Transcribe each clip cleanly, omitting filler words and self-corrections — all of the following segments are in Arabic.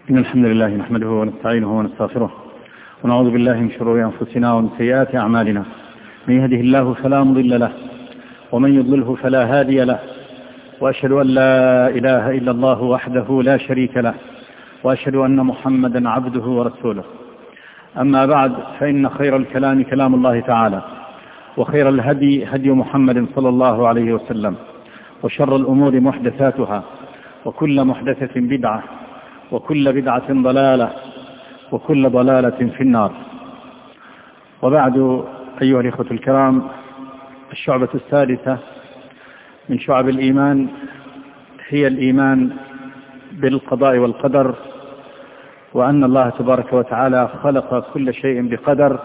إن الحمد لله نحمده ونستعينه ونستغفره ونعوذ بالله من شرور أنفسنا ومن سيئات أعمالنا. من يهده الله فلا مضل له ومن يضلله فلا هادي له، وأشهد أن لا إله إلا الله وحده لا شريك له، وأشهد أن محمدا عبده ورسوله. أما بعد، فإن خير الكلام كلام الله تعالى، وخير الهدي هدي محمد صلى الله عليه وسلم، وشر الأمور محدثاتها، وكل محدثة بدعة، وكل بدعة ضلالة، وكل ضلالة في النار. وبعد، أيها الإخوة الكرام، الشعبة الثالثة من شعب الإيمان هي الإيمان بالقضاء والقدر، وأن الله تبارك وتعالى خلق كل شيء بقدر،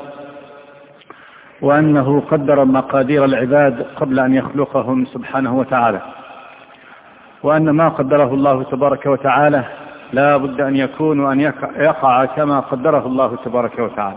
وأنه قدر مقادير العباد قبل أن يخلقهم سبحانه وتعالى، وأن ما قدره الله تبارك وتعالى لا بد أن يكون وأن يقع كما قدره الله تبارك وتعالى.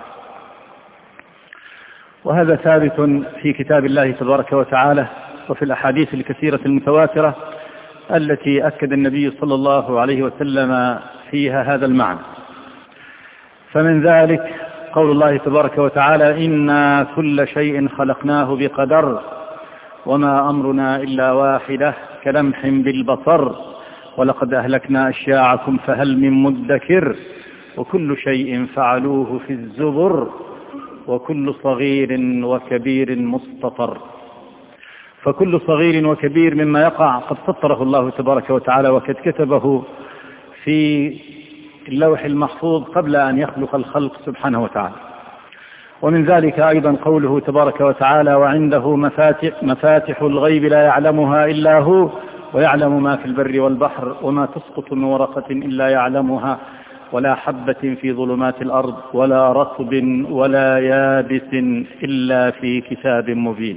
وهذا ثابت في كتاب الله تبارك وتعالى، وفي الأحاديث الكثيرة المتواترة التي أكد النبي صلى الله عليه وسلم فيها هذا المعنى. فمن ذلك قول الله تبارك وتعالى: إنا كل شيء خلقناه بقدر وما أمرنا إلا واحدة كلمح بالبصر ولقد أهلكنا أشياعكم فهل من مدكر وكل شيء فعلوه في الزبر وكل صغير وكبير مستطر. فكل صغير وكبير مما يقع قد سطره الله تبارك وتعالى، وقد كتبه في اللوح المحفوظ قبل أن يخلق الخلق سبحانه وتعالى. ومن ذلك أيضا قوله تبارك وتعالى: وعنده مفاتح الغيب لا يعلمها إلا هو ويعلم ما في البر والبحر وما تسقط من ورقة إلا يعلمها ولا حبة في ظلمات الأرض ولا رطب ولا يابس إلا في كتاب مبين.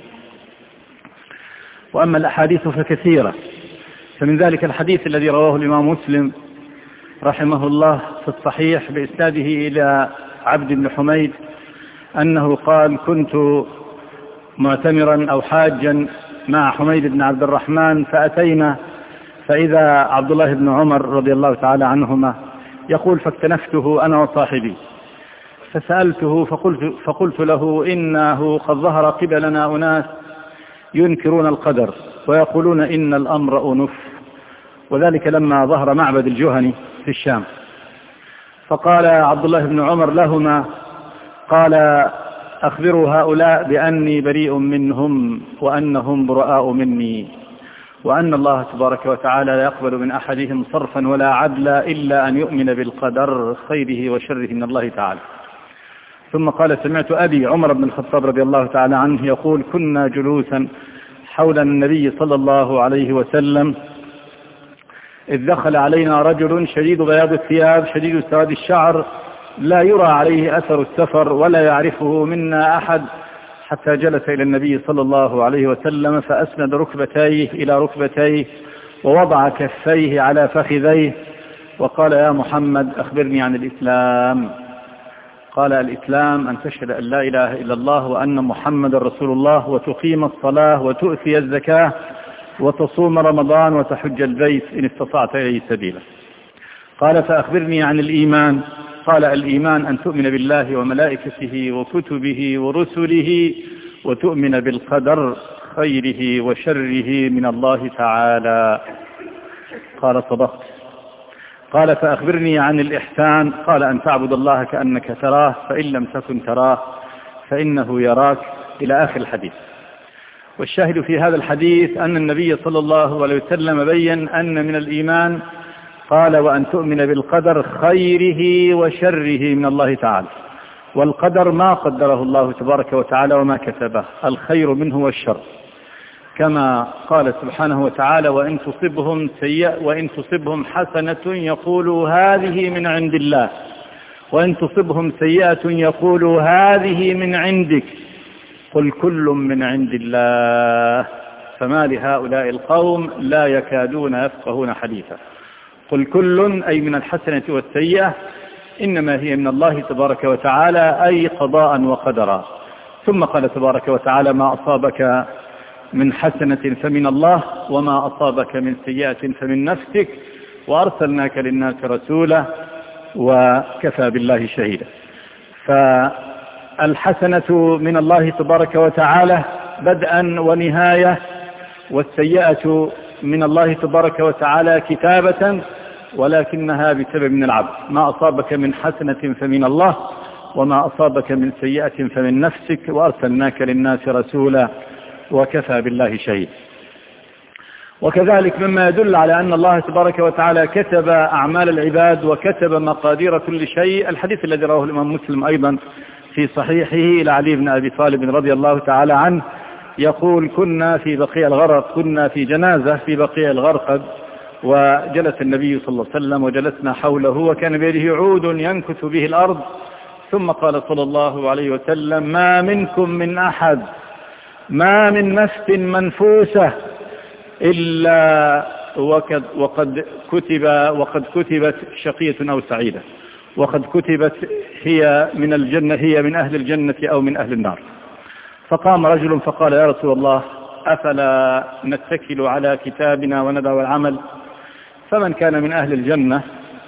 وأما الأحاديث فكثيرة، فمن ذلك الحديث الذي رواه الإمام مسلم رحمه الله في الصحيح بإسناده إلى عبد بن حميد أنه قال: كنت معتمرا أو حاجا مع حميد بن عبد الرحمن، فأتينا فإذا عبد الله بن عمر رضي الله تعالى عنهما يقول: فاكتنفته أنا وصاحبي فسألته فقلت له: إنه قد ظهر قبلنا أناس ينكرون القدر ويقولون إن الأمر أنف، وذلك لما ظهر معبد الجهني في الشام. فقال عبد الله بن عمر لهما، قال: أخبروا هؤلاء بأني بريء منهم وأنهم براء مني، وأن الله تبارك وتعالى لا يقبل من أحدهم صرفا ولا عدلا إلا أن يؤمن بالقدر خيره وشره من الله تعالى. ثم قال: سمعت أبي عمر بن الخطاب رضي الله تعالى عنه يقول: كنا جلوسا حول النبي صلى الله عليه وسلم إذ دخل علينا رجل شديد بياض الثياب شديد سواد الشعر لا يرى عليه أثر السفر ولا يعرفه منا أحد، حتى جلس إلى النبي صلى الله عليه وسلم فأسند ركبتيه إلى ركبتيه ووضع كفيه على فخذيه وقال: يا محمد أخبرني عن الإسلام. قال: الإسلام أن تشهد أن لا إله إلا الله وأن محمد رسول الله وتقيم الصلاة وتؤتي الزكاة وتصوم رمضان وتحج البيت إن استطعت إليه سبيلا. قال: فأخبرني عن الإيمان. قال: الإيمان أن تؤمن بالله وملائكته وكتبه ورسله وتؤمن بالقدر خيره وشره من الله تعالى. قال: صدقت. قال: فأخبرني عن الإحسان. قال: أن تعبد الله كأنك تراه فإن لم تكن تراه فإنه يراك، إلى آخر الحديث. والشاهد في هذا الحديث أن النبي صلى الله عليه وسلم بين أن من الإيمان، قال: وأن تؤمن بالقدر خيره وشره من الله تعالى. والقدر ما قدره الله تبارك وتعالى وما كتبه، الخير منه والشر، كما قال سبحانه وتعالى: وإن تصبهم حسنة يقولوا هذه من عند الله وإن تصبهم سيئة يقولوا هذه من عندك قل كل من عند الله فما لهؤلاء القوم لا يكادون يفقهون حديثا. قل كل أي من الحسنة والسيئة إنما هي من الله تبارك وتعالى، أي قضاء وقدرا. ثم قال تبارك وتعالى: ما أصابك من حسنة فمن الله وما أصابك من سيئة فمن نفسك وأرسلناك للناس رسولا وكفى بالله شهيدا. فالحسنة من الله تبارك وتعالى بدءا ونهاية، والسيئة من الله تبارك وتعالى كتابة، ولكنها بسبب من العبد. ما أصابك من حسنة فمن الله، وما أصابك من سيئة فمن نفسك، وأرسلناك للناس رسولا وكفى بالله شهيدا. وكذلك مما يدل على أن الله تبارك وتعالى كتب أعمال العباد وكتب مقادير كل شيء الحديث الذي رواه الإمام مسلم أيضا في صحيحه إلى علي بن أبي طالب رضي الله تعالى عنه يقول: كنا في بقيع الغرقد، كنا في جنازة في بقيع الغرقد، وجلس النبي صلى الله عليه وسلم وجلسنا حوله، وكان بيده عود ينكث به الأرض، ثم قال صلى الله عليه وسلم: ما منكم من أحد، ما من نفس منفوسة إلا وقد كتبت شقية أو سعيدة، وقد كتبت هي من الجنة، هي من أهل الجنة أو من أهل النار. فقام رجل فقال: يا رسول الله، أفلا نتكل على كتابنا وندع العمل؟ فمن كان من أهل الجنة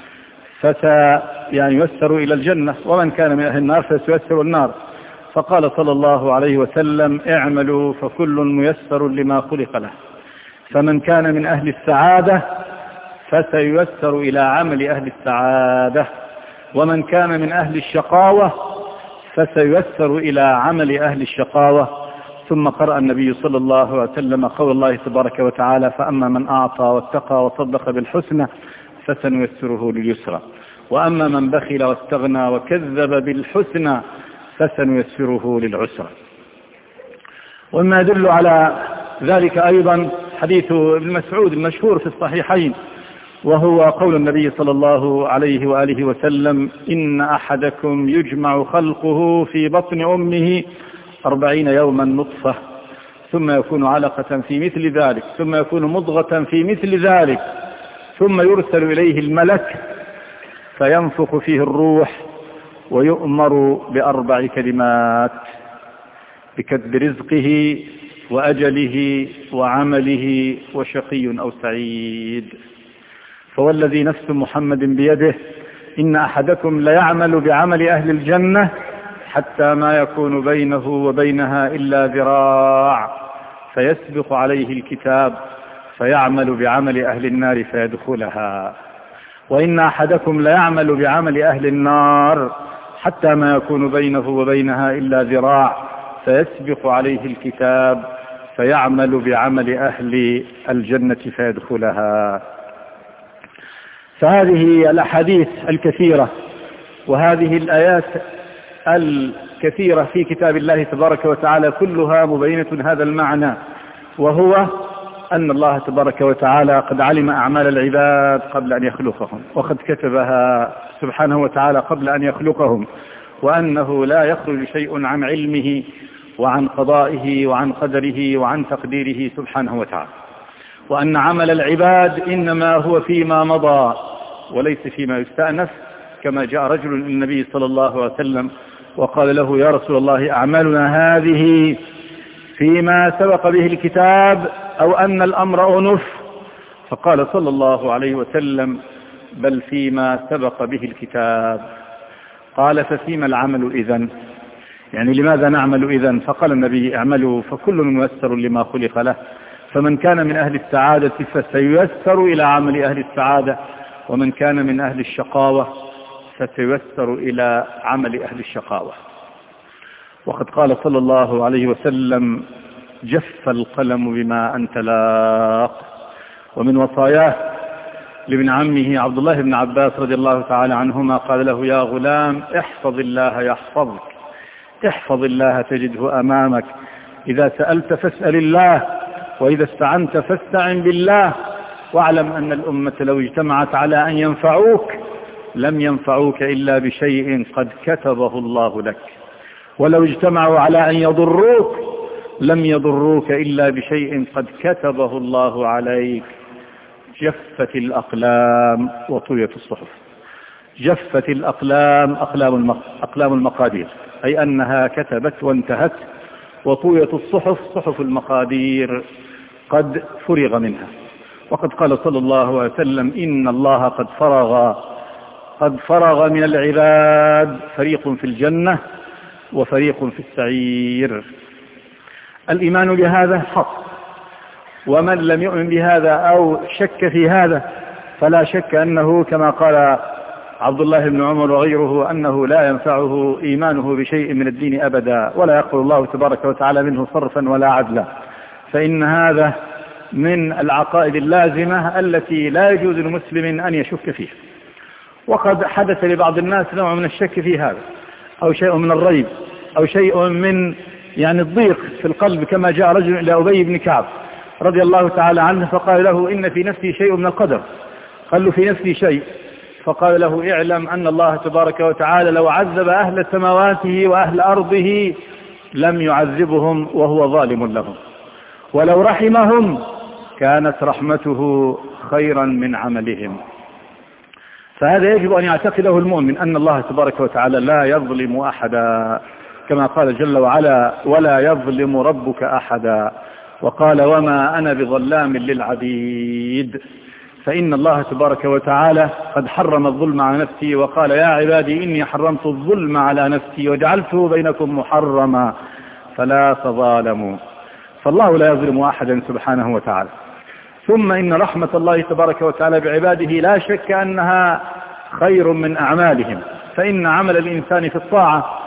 ييسر إلى الجنة، ومن كان من أهل النار فسييسر النار. فقال صلى الله عليه وسلم: اعملوا فكل ميسر لما خلق له، فمن كان من أهل السعادة فسييسر إلى عمل أهل السعادة، ومن كان من أهل الشقاوة فسييسر إلى عمل أهل الشقاوة. ثم قرأ النبي صلى الله عليه وسلم قول الله تبارك وتعالى: فأما من أعطى واتقى وصدق بالحسنى فسنيسره لليسرى، وأما من بخل واستغنى وكذب بالحسنى فسنيسره للعسرى. وما يدل على ذلك أيضا حديث ابن مسعود المشهور في الصحيحين، وهو قول النبي صلى الله عليه وآله وسلم: إن أحدكم يجمع خلقه في بطن أمه 40 يوما نطفة، ثم يكون علقة في مثل ذلك، ثم يكون مضغة في مثل ذلك، ثم يرسل إليه الملك فينفخ فيه الروح، ويؤمر ب4 كلمات: بكتب رزقه وأجله وعمله وشقي أو سعيد. فوالذي نفس محمد بيده إن أحدكم ليعمل بعمل أهل الجنة حتى ما يكون بينه وبينها إلا ذراع، فيسبق عليه الكتاب فيعمل بعمل أهل النار فيدخلها. وإن أحدكم ليعمل بعمل أهل النار حتى ما يكون بينه وبينها إلا ذراع، فيسبق عليه الكتاب فيعمل بعمل أهل الجنة فيدخلها. فهذه الأحاديث الكثيرة وهذه الآيات الكثيرة في كتاب الله تبارك وتعالى كلها مبينة هذا المعنى، وهو أن الله تبارك وتعالى قد علم أعمال العباد قبل أن يخلقهم، وقد كتبها سبحانه وتعالى قبل أن يخلقهم، وأنه لا يخرج شيء عن علمه وعن قضائه وعن قدره وعن تقديره سبحانه وتعالى، وأن عمل العباد إنما هو فيما مضى وليس فيما يستأنف. كما جاء رجل للنبي صلى الله عليه وسلم وقال له: يا رسول الله، أعمالنا هذه فيما سبق به الكتاب أو أن الأمر أنف؟ فقال صلى الله عليه وسلم: بل فيما سبق به الكتاب. قال: ففيما العمل إذن؟ يعني لماذا نعمل إذن؟ فقال النبي: اعملوا فكل ميسر لما خلق له، فمن كان من أهل السعادة فسييسر إلى عمل أهل السعادة، ومن كان من أهل الشقاوة فسييسر إلى عمل أهل الشقاوة. وقد قال صلى الله عليه وسلم: جف القلم بما أنت لاق. ومن وصاياه لابن عمه عبد الله بن عباس رضي الله تعالى عنهما قال له: يا غلام، احفظ الله يحفظك، احفظ الله تجده أمامك، إذا سألت فاسأل الله، وإذا استعنت فاستعن بالله، واعلم أن الأمة لو اجتمعت على أن ينفعوك لم ينفعوك إلا بشيء قد كتبه الله لك، ولو اجتمعوا على أن يضروك لم يضروك إلا بشيء قد كتبه الله عليك. جفت الأقلام وطويت الصحف. جفت الأقلام، أقلام المقادير، أي أنها كتبت وانتهت، وطويت الصحف، صحف المقادير قد فرغ منها. وقد قال صلى الله عليه وسلم: إن الله قد فرغ قد فرغ من العباد فريق في الجنة وفريق في السعير. الإيمان بهذا حق، ومن لم يؤمن بهذا أو شك في هذا فلا شك أنه كما قال عبد الله بن عمر وغيره أنه لا ينفعه إيمانه بشيء من الدين أبدا، ولا يقبل الله تبارك وتعالى منه صرفا ولا عدلا، فإن هذا من العقائد اللازمة التي لا يجوز لمسلم أن يشك فيها. وقد حدث لبعض الناس نوع من الشك في هذا، أو شيء من الريب، أو شيء من الضيق في القلب، كما جاء رجل إلى أبي بن كعب رضي الله تعالى عنه فقال له إن في نفسي شيء من القدر. قال له في نفسي شيء، فقال له اعلم أن الله تبارك وتعالى لو عذب أهل سماواته وأهل أرضه لم يعذبهم وهو ظالم لهم، ولو رحمهم كانت رحمته خيرا من عملهم. فهذا يجب أن يعتقده المؤمن، أن الله تبارك وتعالى لا يظلم أحدا، كما قال جل وعلا ولا يظلم ربك أحدا، وقال وما أنا بظلام للعبيد. فإن الله تبارك وتعالى قد حرم الظلم على نفسه، وقال يا عبادي إني حرمت الظلم على نفسي وجعلته بينكم محرما فلا تظالموا. فالله لا يظلم أحدا سبحانه وتعالى. ثم إن رحمة الله تبارك وتعالى بعباده لا شك أنها خير من أعمالهم، فإن عمل الإنسان في الطاعة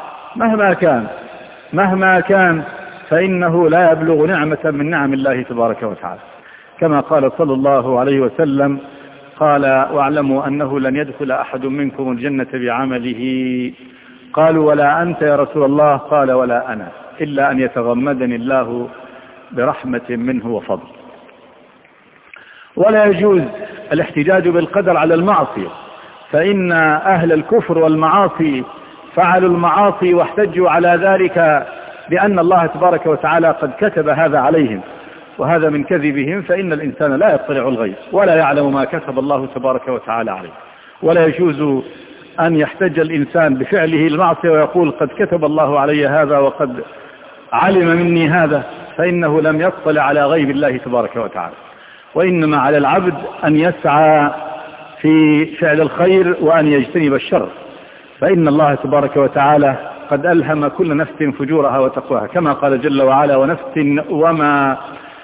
مهما كان فإنه لا يبلغ نعمة من نعم الله تبارك وتعالى، كما قال صلى الله عليه وسلم قال واعلموا أنه لن يدخل أحد منكم الجنة بعمله. قالوا ولا أنت يا رسول الله؟ قال ولا أنا، إلا أن يتغمدني الله برحمة منه وفضل. ولا يجوز الاحتجاج بالقدر على المعصية، فإن أهل الكفر والمعاصي فعلوا المعاصي واحتجوا على ذلك بأن الله تبارك وتعالى قد كتب هذا عليهم، وهذا من كذبهم، فإن الإنسان لا يطلع الغيب ولا يعلم ما كتب الله تبارك وتعالى عليه. ولا يجوز أن يحتج الإنسان بفعله المعصية ويقول قد كتب الله علي هذا وقد علم مني هذا، فإنه لم يطلع على غيب الله تبارك وتعالى. وإنما على العبد أن يسعى في فعل الخير وأن يجتنب الشر، فإن الله تبارك وتعالى قد ألهم كل نفس فجورها وتقواها، كما قال جل وعلا ونفس وما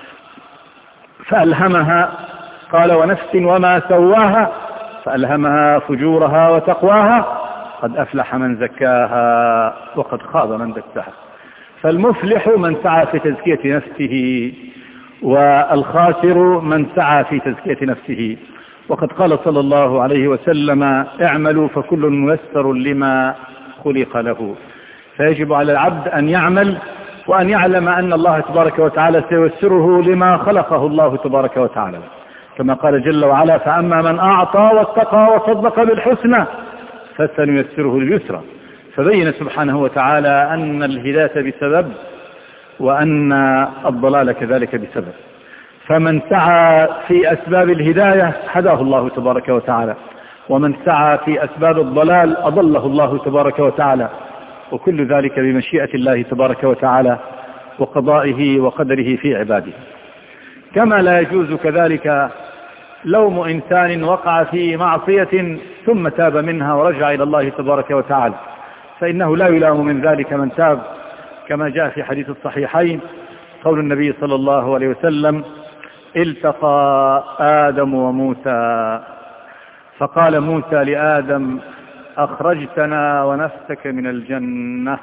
فألهمها، قال ونفس وما سواها فألهمها فجورها وتقواها قد أفلح من زكاها وقد خاب من دساها. فالمفلح من سعى في تزكية نفسه، والخاسر من سعى في تزكية نفسه. وقد قال صلى الله عليه وسلم اعملوا فكل ميسر لما خلق له. فيجب على العبد أن يعمل وأن يعلم أن الله تبارك وتعالى سييسره لما خلقه الله تبارك وتعالى، كما قال جل وعلا فأما من أعطى واتقى وصدق بالحسنى فسنيسره لليسرى. فبين سبحانه وتعالى أن الهداية بسبب وأن الضلال كذلك بسبب، فمن سعى في أسباب الهداية هداه الله تبارك وتعالى، ومن سعى في أسباب الضلال أضله الله تبارك وتعالى، وكل ذلك بمشيئة الله تبارك وتعالى وقضائه وقدره في عباده. كما لا يجوز كذلك لوم إنسان وقع في معصية ثم تاب منها ورجع إلى الله تبارك وتعالى، فإنه لا يلام من ذلك من تاب، كما جاء في حديث الصحيحين قول النبي صلى الله عليه وسلم التقى آدم وموسى فقال موسى لآدم أخرجتنا ونفسك من الجنة.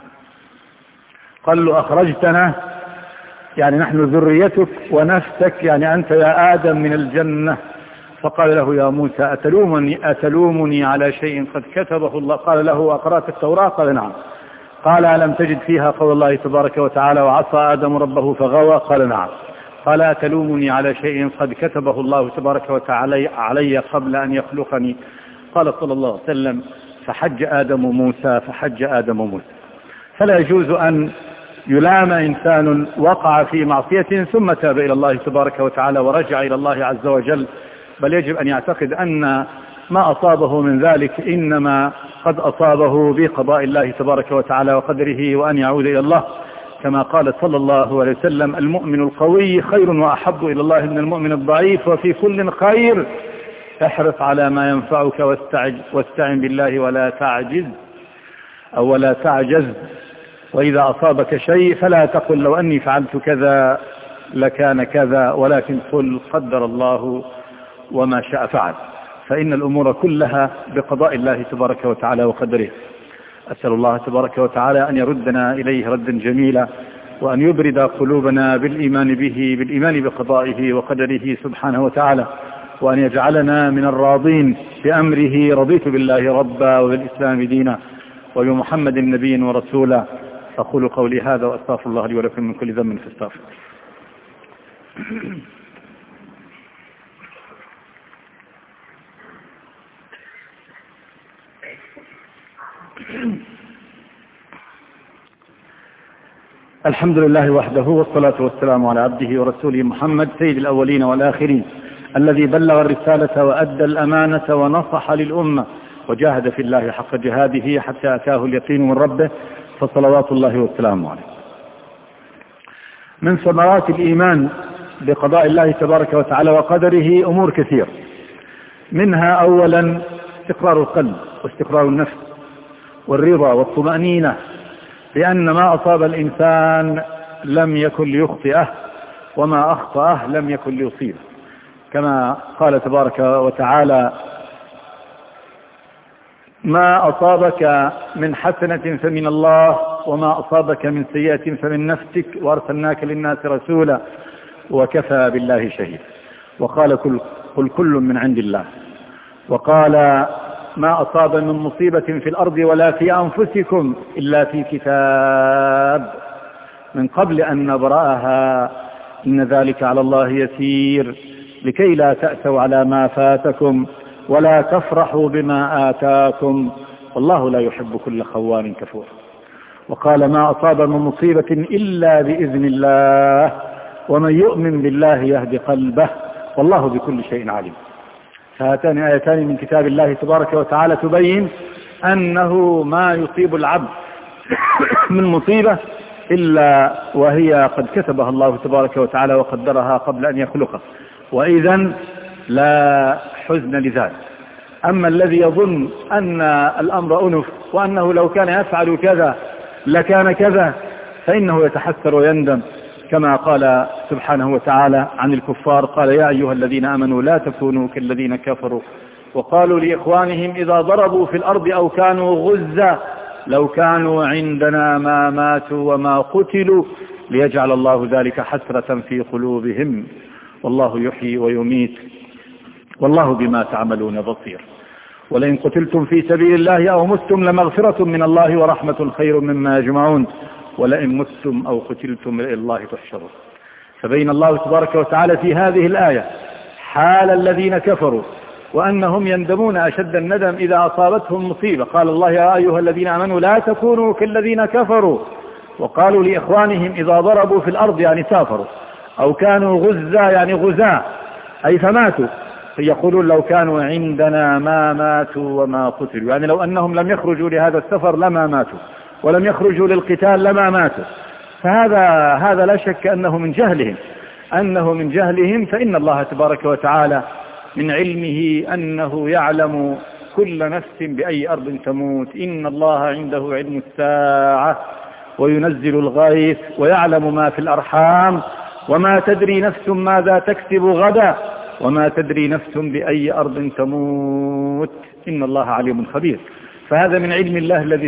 قال له أخرجتنا يعني نحن ذريتك، ونفسك يعني أنت يا آدم من الجنة. فقال له يا موسى أتلومني على شيء قد كتبه الله؟ قال له أقرأت التوراة؟ قال نعم. قال ألم تجد فيها قول الله تبارك وتعالى وعصى آدم ربه فغوى؟ قال نعم. قال أتلومني على شيء قد كتبه الله تبارك وتعالى علي قبل أن يخلقني؟ قال صلى الله عليه وسلم فحج آدم موسى. فلا يجوز أن يلام إنسان وقع في معصية ثم تاب إلى الله تبارك وتعالى ورجع إلى الله عز وجل، بل يجب أن يعتقد أن ما أصابه من ذلك إنما قد أصابه بقضاء الله تبارك وتعالى وقدره، وأن يعود إلى الله، كما قال صلى الله عليه وسلم المؤمن القوي خير وأحب إلى الله من المؤمن الضعيف، وفي كل خير احرص على ما ينفعك واستعن بالله ولا تعجز أو ولا تعجز. وإذا أصابك شيء فلا تقل لو أني فعلت كذا لكان كذا، ولكن قل قدر الله وما شاء فعل، فإن الأمور كلها بقضاء الله تبارك وتعالى وقدره. أسأل الله تبارك وتعالى أن يردنا إليه ردا جميلا، وأن يبرد قلوبنا بالإيمان بقضائه وقدره سبحانه وتعالى، وأن يجعلنا من الراضين بأمره. رضيت بالله ربا وبالإسلام دينا وبمحمد نبيا ورسولا. أقول قولي هذا وأستغفر الله لي ولكم من كل ذنب فاستغفروه. الحمد لله وحده، والصلاة والسلام على عبده ورسوله محمد سيد الأولين والآخرين، الذي بلغ الرسالة وأدى الأمانة ونصح للأمة وجاهد في الله حق جهاده حتى أتاه اليقين من ربه، فصلوات الله والسلام عليه. من ثمرات الإيمان بقضاء الله تبارك وتعالى وقدره أمور كثير، منها أولا استقرار القلب واستقرار النفس والرضا والطمأنينة لأن ما أصاب الإنسان لم يكن ليخطئه، وما أخطأه لم يكن ليصيبه، كما قال تبارك وتعالى: ما أصابك من حسنة فمن الله وما أصابك من سيئة فمن نفسك وأرسلناك للناس رسولا وكفى بالله شهيدا. وقال قل كل من عند الله. وقال: ما أصاب من مصيبة في الأرض ولا في أنفسكم إلا في كتاب من قبل أن نبرأها إن ذلك على الله يسير لكي لا تأسوا على ما فاتكم ولا تفرحوا بما آتاكم والله لا يحب كل خوان كفور. وقال: ما أصاب من مصيبة إلا بإذن الله ومن يؤمن بالله يهدي قلبه والله بكل شيء عليم. فهاتان آيتان من كتاب الله تبارك وتعالى تبين أنه ما يصيب العبد من مصيبة إلا وهي قد كتبها الله تبارك وتعالى وقدرها قبل أن يخلقه، وإذن لا حزن لذلك. أما الذي يظن أن الأمر أنف وأنه لو كان يفعل كذا لكان كذا فإنه يتحسر ويندم، كما قال سبحانه وتعالى عن الكفار: قال: يا أيها الذين آمنوا لا تكونوا كالذين كفروا وقالوا لإخوانهم إذا ضربوا في الأرض أو كانوا غزا لو كانوا عندنا ما ماتوا وما قتلوا ليجعل الله ذلك حسرة في قلوبهم والله يحيي ويميت والله بما تعملون بصير. ولئن قتلتم في سبيل الله أو متم لمغفرة من الله ورحمة خير مما يجمعون ولئن متم أو قتلتم إلى الله تحشرون. فبين الله تبارك وتعالى في هذه الآية حال الذين كفروا وأنهم يندمون أشد الندم إذا أصابتهم مصيبة. قال الله: يا أيها الذين آمنوا لا تكونوا كالذين كفروا وقالوا لإخوانهم إذا ضربوا في الأرض يعني سافروا أو كانوا غزا يعني غزاة أي فماتوا يقولون لو كانوا عندنا ما ماتوا وما قتلوا، يعني لو أنهم لم يخرجوا لهذا السفر لما ماتوا ولم يخرجوا للقتال لما ماتوا. فهذا لا شك أنه من جهلهم فإن الله تبارك وتعالى من علمه أنه يعلم كل نفس بأي أرض تموت. إن الله عنده علم الساعة وينزل الغيث ويعلم ما في الأرحام وما تدري نفس ماذا تكسب غدا وما تدري نفس بأي أرض تموت إن الله عليم خبير. فهذا من علم الله الذي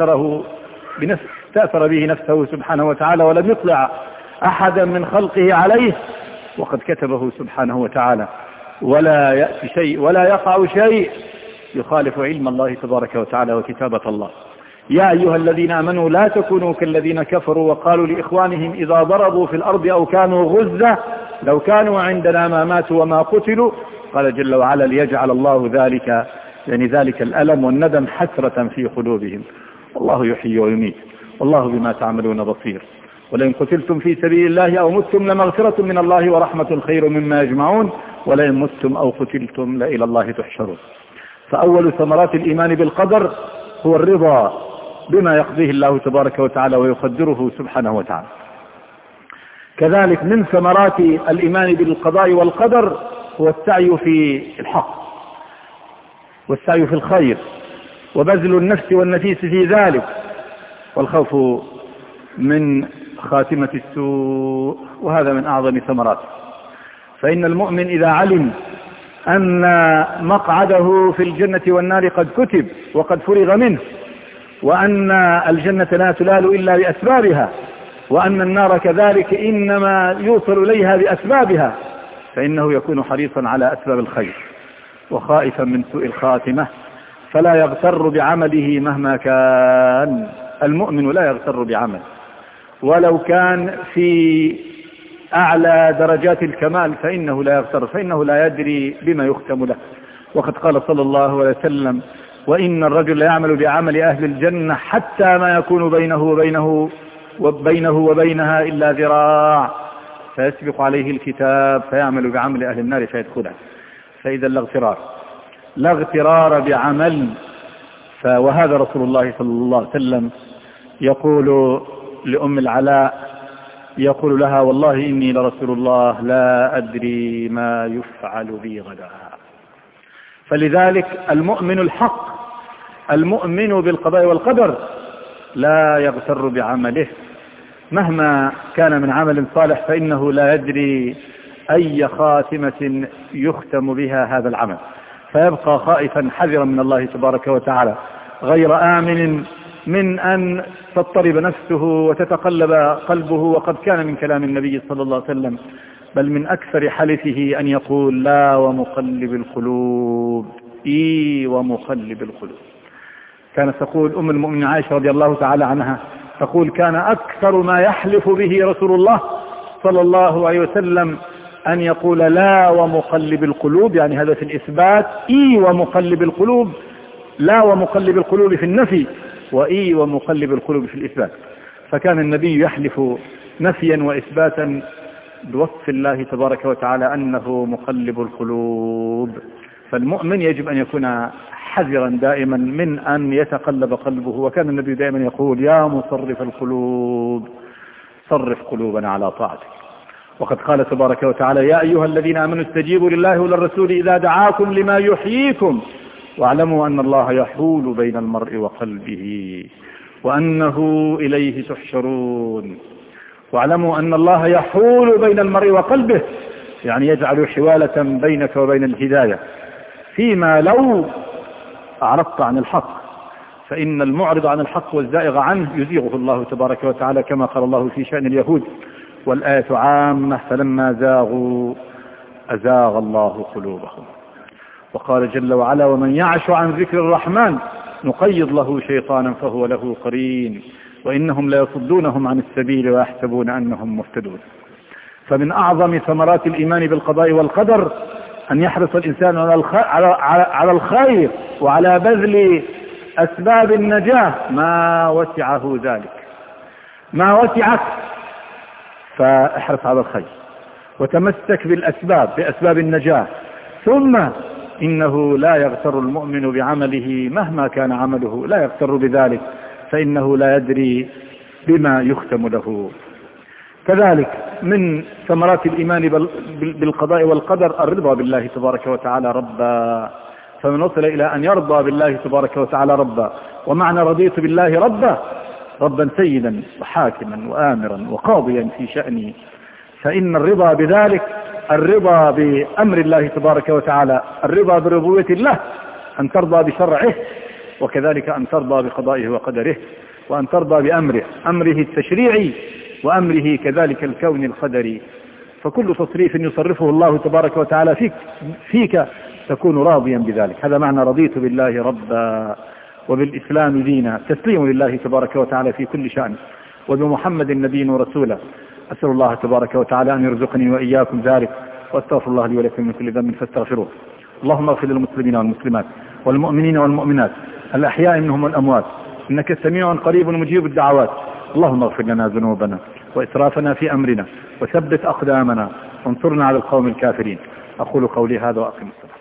استأثر به نفسه سبحانه وتعالى ولم يطلع أحدا من خلقه عليه، وقد كتبه سبحانه وتعالى، ولا يأتي شيء ولا يقع شيء يخالف علم الله تبارك وتعالى وكتابة الله. يا أيها الذين آمنوا لا تكونوا كالذين كفروا وقالوا لإخوانهم إذا ضربوا في الأرض أو كانوا غزة لو كانوا عندنا ما ماتوا وما قتلوا. قال جل وعلا: ليجعل الله ذلك يعني ذلك الألم والندم حسرة في قلوبهم والله يحيي ويميت والله بما تعملون بصير. ولئن قتلتم في سبيل الله أو متم لمغفرة من الله ورحمة خير مما يجمعون ولئن متم أو قتلتم لإلى الله تحشرون. فأول ثمرات الإيمان بالقدر هو الرضا بما يقضيه الله تبارك وتعالى ويقدره سبحانه وتعالى. كذلك من ثمرات الإيمان بالقضاء والقدر هو السعي في الحق والسعي في الخير وبذل النفس والنفيس في ذلك، والخوف من خاتمة السوء، وهذا من أعظم ثمراته. فإن المؤمن إذا علم أن مقعده في الجنة والنار قد كتب وقد فرغ منه، وأن الجنة لا تنال إلا بأسبابها، وأن النار كذلك إنما يوصل إليها بأسبابها، فإنه يكون حريصا على أسباب الخير وخائفا من سوء الخاتمة، فلا يغتر بعمله مهما كان. المؤمن لا يغتر بعمله ولو كان في أعلى درجات الكمال، فإنه لا يغتر، فإنه لا يدري بما يختم له. وقد قال صلى الله عليه وسلم: وإن الرجل يعمل بعمل أهل الجنة حتى ما يكون بينه وبينها إلا ذراع، فيسبق عليه الكتاب فيعمل بعمل أهل النار فيدخلها. فإذا لا اغترار بعمل. وهذا رسول الله صلى الله عليه وسلم يقول لأم العلاء، يقول لها: والله إني لرسول الله لا أدري ما يفعل بي غدا. فلذلك المؤمن الحق، المؤمن بالقضاء والقدر، لا يغتر بعمله مهما كان من عمل صالح، فإنه لا يدري أي خاتمة يختم بها هذا العمل، فيبقى خائفا حذرا من الله تبارك وتعالى، غير آمن من أن تضطرب نفسه وتتقلب قلبه. وقد كان من كلام النبي صلى الله عليه وسلم، بل من أكثر حلفه أن يقول: لا ومقلب القلوب، ومقلب القلوب. كانت تقول أم المؤمنين عائشة رضي الله تعالى عنها، تقول: كان أكثر ما يحلف به رسول الله صلى الله عليه وسلم أن يقول: لا ومقلب القلوب، يعني هذا في الإثبات، ومقلب القلوب، لا ومقلب القلوب في النفي، ومقلب القلوب في الإثبات. فكان النبي يحلف نفيا وإثباتا بوصف الله تبارك وتعالى أنه مقلب القلوب. فالمؤمن يجب أن يكون حذرا دائما من أن يتقلب قلبه. وكان النبي دائما يقول: يا مصرف القلوب صرف قلوبنا على طاعتك. وقد قال تبارك وتعالى: يا أيها الذين آمنوا استجيبوا لله وللرسول إذا دعاكم لما يحييكم واعلموا أن الله يحول بين المرء وقلبه وأنه إليه تحشرون. واعلموا أن الله يحول بين المرء وقلبه، يعني يجعل حوالة بينك وبين الهداية، فيما لو أعرضت عن الحق، فإن المعرض عن الحق والزائغ عنه يزيغه الله تبارك وتعالى، كما قال الله في شأن اليهود: والآية عامة فلما زاغوا أزاغ الله قلوبهم. وقال جل وعلا: ومن يعش عن ذكر الرحمن نقيض له شيطانا فهو له قرين وإنهم ليصدونهم عن السبيل ويحسبون أنهم مهتدون. فمن أعظم ثمرات الإيمان بالقضاء والقدر أن يحرص الإنسان على الخير وعلى بذل أسباب النجاة ما وسعه ذلك، ما وسعك، فاحرص على الخير وتمسك بأسباب النجاة. ثم إنه لا يغتر المؤمن بعمله مهما كان عمله، لا يغتر بذلك، فإنه لا يدري بما يختم له. كذلك من ثمرات الإيمان بالقضاء والقدر الرضا بالله تبارك وتعالى ربا. فمن وصل إلى أن يرضى بالله تبارك وتعالى ربا، ومعنى رضيت بالله ربا سيدا وحاكما وآمرا وقاضيا في شأنه، فإن الرضا بذلك الرضا بأمر الله تبارك وتعالى، الرضا بربوبية الله، أن ترضى بشرعه، وكذلك أن ترضى بقضائه وقدره، وأن ترضى بأمره، أمره التشريعي وأمره كذلك الكون القدري. فكل تصريف يصرفه الله تبارك وتعالى فيك تكون راضيا بذلك. هذا معنى رضيت بالله ربا وبالإسلام دينا، تسليم لله تبارك وتعالى في كل شأن، وبمحمد النبي ورسوله. أسأل الله تبارك وتعالى أن يرزقني وإياكم ذلك، واستغفر الله لي ولكم من كل ذنب فاستغفروه. اللهم اغفر للمسلمين والمسلمات والمؤمنين والمؤمنات الأحياء منهم والأموات، إنك سميع قريب مجيب الدعوات. اللهم اغفر لنا ذنوبنا وإسرافنا في أمرنا، وثبت أقدامنا، وانصرنا على القوم الكافرين. أقول قولي هذا وأقم الصلاة.